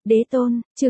Đế tôn, chương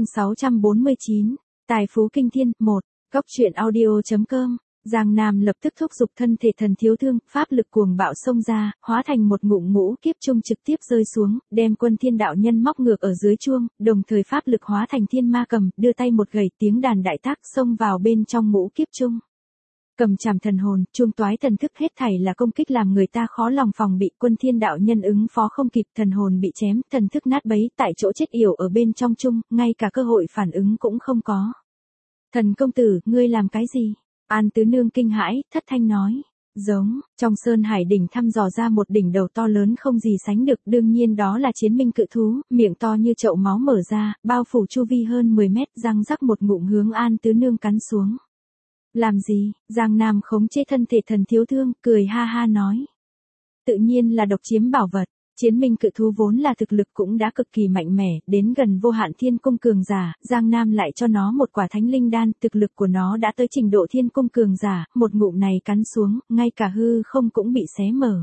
649, Tài phú kinh thiên, 1, Góc truyện audio.com. Giang Nam lập tức thúc giục thân thể thần thiếu thương, pháp lực cuồng bạo xông ra, hóa thành một ngụm ngũ kiếp trung trực tiếp rơi xuống, đem Quân Thiên đạo nhân móc ngược ở dưới chuông, đồng thời pháp lực hóa thành thiên ma cầm, đưa tay một gầy tiếng đàn đại tác xông vào bên trong ngũ kiếp trung. Cầm chảm thần hồn, chuông toái thần thức hết thảy là công kích làm người ta khó lòng phòng bị. Quân Thiên đạo nhân ứng phó không kịp, thần hồn bị chém, thần thức nát bấy, tại chỗ chết yểu ở bên trong chung, ngay cả cơ hội phản ứng cũng không có. Thần công tử, ngươi làm cái gì? An tứ nương kinh hãi, thất thanh nói. Giống, trong sơn hải đỉnh thăm dò ra một đỉnh đầu to lớn không gì sánh được, đương nhiên đó là chiến minh cự thú, miệng to như chậu máu mở ra, bao phủ chu vi hơn 10 mét, răng rắc một ngụm hướng An tứ nương cắn xuống. Làm gì? Giang Nam khống chế thân thể thần thiếu thương, cười ha ha nói. Tự nhiên là độc chiếm bảo vật. Chiến minh cự thú vốn là thực lực cũng đã cực kỳ mạnh mẽ, đến gần vô hạn thiên cung cường giả, Giang Nam lại cho nó một quả thánh linh đan, thực lực của nó đã tới trình độ thiên cung cường giả, một ngụm này cắn xuống, ngay cả hư không cũng bị xé mở.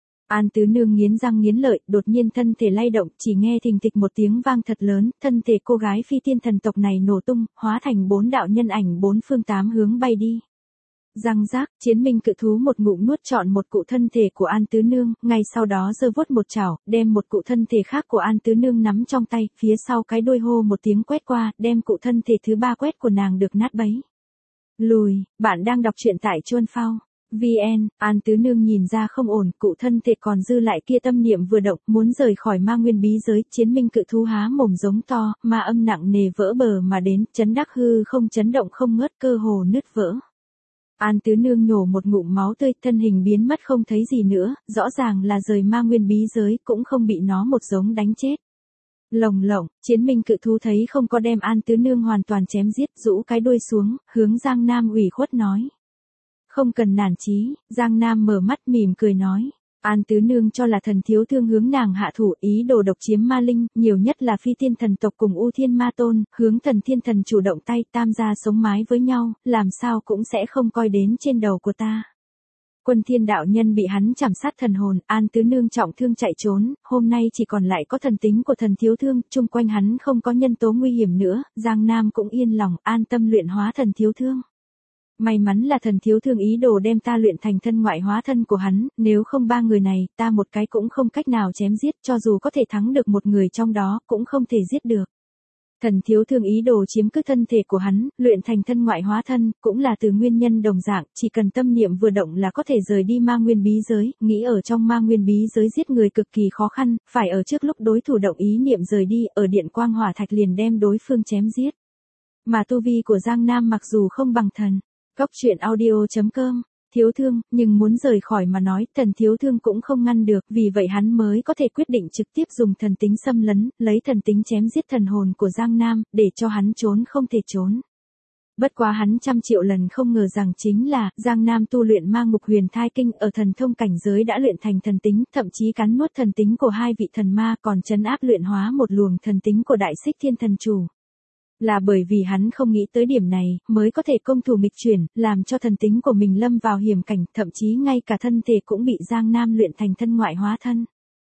An tứ nương nghiến răng nghiến lợi, đột nhiên thân thể lay động, chỉ nghe thình thịch một tiếng vang thật lớn, thân thể cô gái phi tiên thần tộc này nổ tung, hóa thành 4 đạo nhân ảnh 4 phương 8 hướng bay đi. Răng rác, chiến minh cự thú một ngụm nuốt trọn một cụ thân thể của An tứ nương, ngay sau đó giơ vuốt một chảo, đem một cụ thân thể khác của An tứ nương nắm trong tay, phía sau cái đuôi hô một tiếng quét qua, đem cụ thân thể thứ 3 quét của nàng được nát bấy. Lùi, bạn đang đọc truyện tại Chuan Phao. VN, An tứ nương nhìn ra không ổn, cụ thân thể còn dư lại kia tâm niệm vừa động, muốn rời khỏi ma nguyên bí giới, chiến minh cự thú há mồm giống to, ma âm nặng nề vỡ bờ mà đến, chấn đắc hư không chấn động không ngớt, cơ hồ nứt vỡ. An tứ nương nhổ một ngụm máu tươi, thân hình biến mất không thấy gì nữa, rõ ràng là rời ma nguyên bí giới, cũng không bị nó một giống đánh chết. Lồng lộng, chiến minh cự thú thấy không có đem An tứ nương hoàn toàn chém giết, rũ cái đuôi xuống, hướng Giang Nam ủy khuất nói. Không cần nản chí, Giang Nam mở mắt mỉm cười nói. An tứ nương cho là thần thiếu thương hướng nàng hạ thủ, ý đồ độc chiếm ma linh, nhiều nhất là phi tiên thần tộc cùng U Thiên Ma Tôn, hướng thần thiên thần chủ động tay, tam gia sống mái với nhau, làm sao cũng sẽ không coi đến trên đầu của ta. Quân Thiên đạo nhân bị hắn chảm sát thần hồn, An tứ nương trọng thương chạy trốn, hôm nay chỉ còn lại có thần tính của thần thiếu thương, chung quanh hắn không có nhân tố nguy hiểm nữa, Giang Nam cũng yên lòng, an tâm luyện hóa thần thiếu thương. May mắn là thần thiếu thương ý đồ đem ta luyện thành thân ngoại hóa thân của hắn, nếu không 3 người này, ta một cái cũng không cách nào chém giết, cho dù có thể thắng được một người trong đó, cũng không thể giết được. Thần thiếu thương ý đồ chiếm cứ thân thể của hắn, luyện thành thân ngoại hóa thân, cũng là từ nguyên nhân đồng dạng, chỉ cần tâm niệm vừa động là có thể rời đi ma nguyên bí giới, nghĩ ở trong ma nguyên bí giới giết người cực kỳ khó khăn, phải ở trước lúc đối thủ động ý niệm rời đi, ở điện quang hỏa thạch liền đem đối phương chém giết. Mà tu vi của Giang Nam mặc dù không bằng thần. Góc truyện audio.com, thiếu thương, nhưng muốn rời khỏi mà nói, thần thiếu thương cũng không ngăn được, vì vậy hắn mới có thể quyết định trực tiếp dùng thần tính xâm lấn, lấy thần tính chém giết thần hồn của Giang Nam, để cho hắn trốn không thể trốn. Bất quá hắn trăm triệu lần không ngờ rằng chính là, Giang Nam tu luyện ma ngục huyền thai kinh ở thần thông cảnh giới đã luyện thành thần tính, thậm chí cắn nuốt thần tính của 2 vị thần ma, còn trấn áp luyện hóa một luồng thần tính của đại xích thiên thần chủ. Là bởi vì hắn không nghĩ tới điểm này, mới có thể công thủ nghịch chuyển, làm cho thần tính của mình lâm vào hiểm cảnh, thậm chí ngay cả thân thể cũng bị Giang Nam luyện thành thân ngoại hóa thân.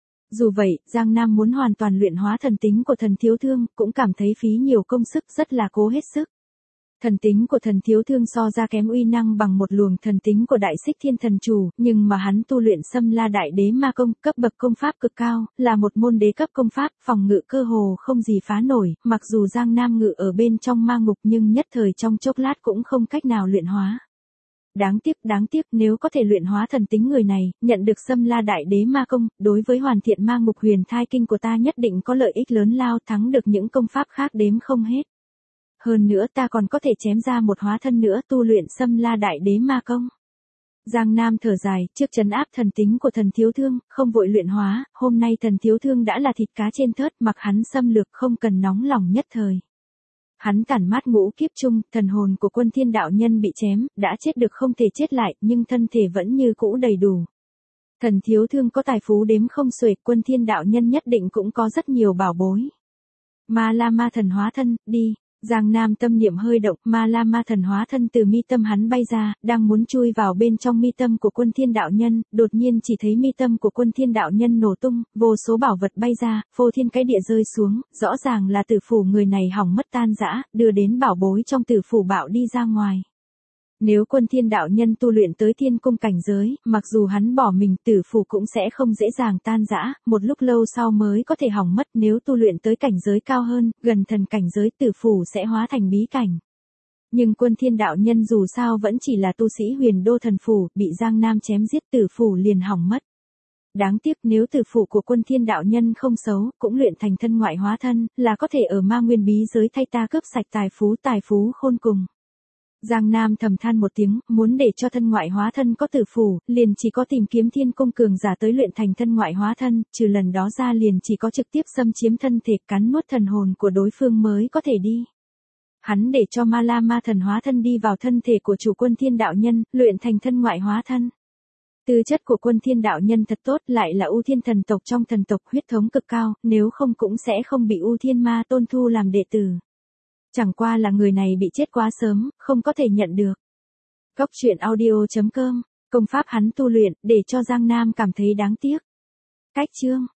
Dù vậy, Giang Nam muốn hoàn toàn luyện hóa thần tính của thần thiếu thương, cũng cảm thấy phí nhiều công sức, rất là cố hết sức. Thần tính của thần thiếu thương so ra kém uy năng bằng một luồng thần tính của đại xích thiên thần chủ, nhưng mà hắn tu luyện Xâm La Đại Đế Ma Công, cấp bậc công pháp cực cao, là một môn đế cấp công pháp, phòng ngự cơ hồ không gì phá nổi, mặc dù Giang Nam ngự ở bên trong ma ngục nhưng nhất thời trong chốc lát cũng không cách nào luyện hóa. Đáng tiếc nếu có thể luyện hóa thần tính người này, nhận được Xâm La Đại Đế Ma Công, đối với hoàn thiện ma ngục huyền thai kinh của ta nhất định có lợi ích lớn lao, thắng được những công pháp khác đếm không hết. Hơn nữa ta còn có thể chém ra một hóa thân nữa tu luyện Xâm La Đại Đế Ma Công. Giang Nam thở dài, trước trấn áp thần tính của thần thiếu thương, không vội luyện hóa, hôm nay thần thiếu thương đã là thịt cá trên thớt, mặc hắn xâm lược không cần nóng lòng nhất thời. Hắn tản mát ngũ kiếp chung, thần hồn của Quân Thiên đạo nhân bị chém, đã chết được không thể chết lại, nhưng thân thể vẫn như cũ đầy đủ. Thần thiếu thương có tài phú đếm không xuể, Quân Thiên đạo nhân nhất định cũng có rất nhiều bảo bối. Ma La Ma thần hóa thân, đi. Giang Nam tâm niệm hơi động, ma la ma thần hóa thân từ mi tâm hắn bay ra, đang muốn chui vào bên trong mi tâm của Quân Thiên đạo nhân, đột nhiên chỉ thấy mi tâm của Quân Thiên đạo nhân nổ tung, vô số bảo vật bay ra, phô thiên cái địa rơi xuống, rõ ràng là tử phủ người này hỏng mất tan rã, đưa đến bảo bối trong tử phủ bạo đi ra ngoài. Nếu Quân Thiên đạo nhân tu luyện tới thiên cung cảnh giới, mặc dù hắn bỏ mình, tử phủ cũng sẽ không dễ dàng tan rã, một lúc lâu sau mới có thể hỏng mất. Nếu tu luyện tới cảnh giới cao hơn, gần thần cảnh giới, tử phủ sẽ hóa thành bí cảnh. Nhưng Quân Thiên đạo nhân dù sao vẫn chỉ là tu sĩ Huyền Đô thần phủ, bị Giang Nam chém giết, tử phủ liền hỏng mất. Đáng tiếc nếu tử phủ của Quân Thiên đạo nhân không xấu, cũng luyện thành thân ngoại hóa thân, là có thể ở ma nguyên bí giới thay ta cướp sạch tài phú khôn cùng. Giang Nam thầm than một tiếng, muốn để cho thân ngoại hóa thân có tử phủ, liền chỉ có tìm kiếm thiên cung cường giả tới luyện thành thân ngoại hóa thân, trừ lần đó ra liền chỉ có trực tiếp xâm chiếm thân thể, cắn nuốt thần hồn của đối phương mới có thể đi. Hắn để cho ma la ma thần hóa thân đi vào thân thể của chủ Quân Thiên đạo nhân, luyện thành thân ngoại hóa thân. Tư chất của Quân Thiên đạo nhân thật tốt, lại là U Thiên thần tộc trong thần tộc, huyết thống cực cao, nếu không cũng sẽ không bị U Thiên ma tôn thu làm đệ tử. Chẳng qua là người này bị chết quá sớm, không có thể nhận được. Cốc truyện audio.com, công pháp hắn tu luyện, để cho Giang Nam cảm thấy đáng tiếc. Cách chương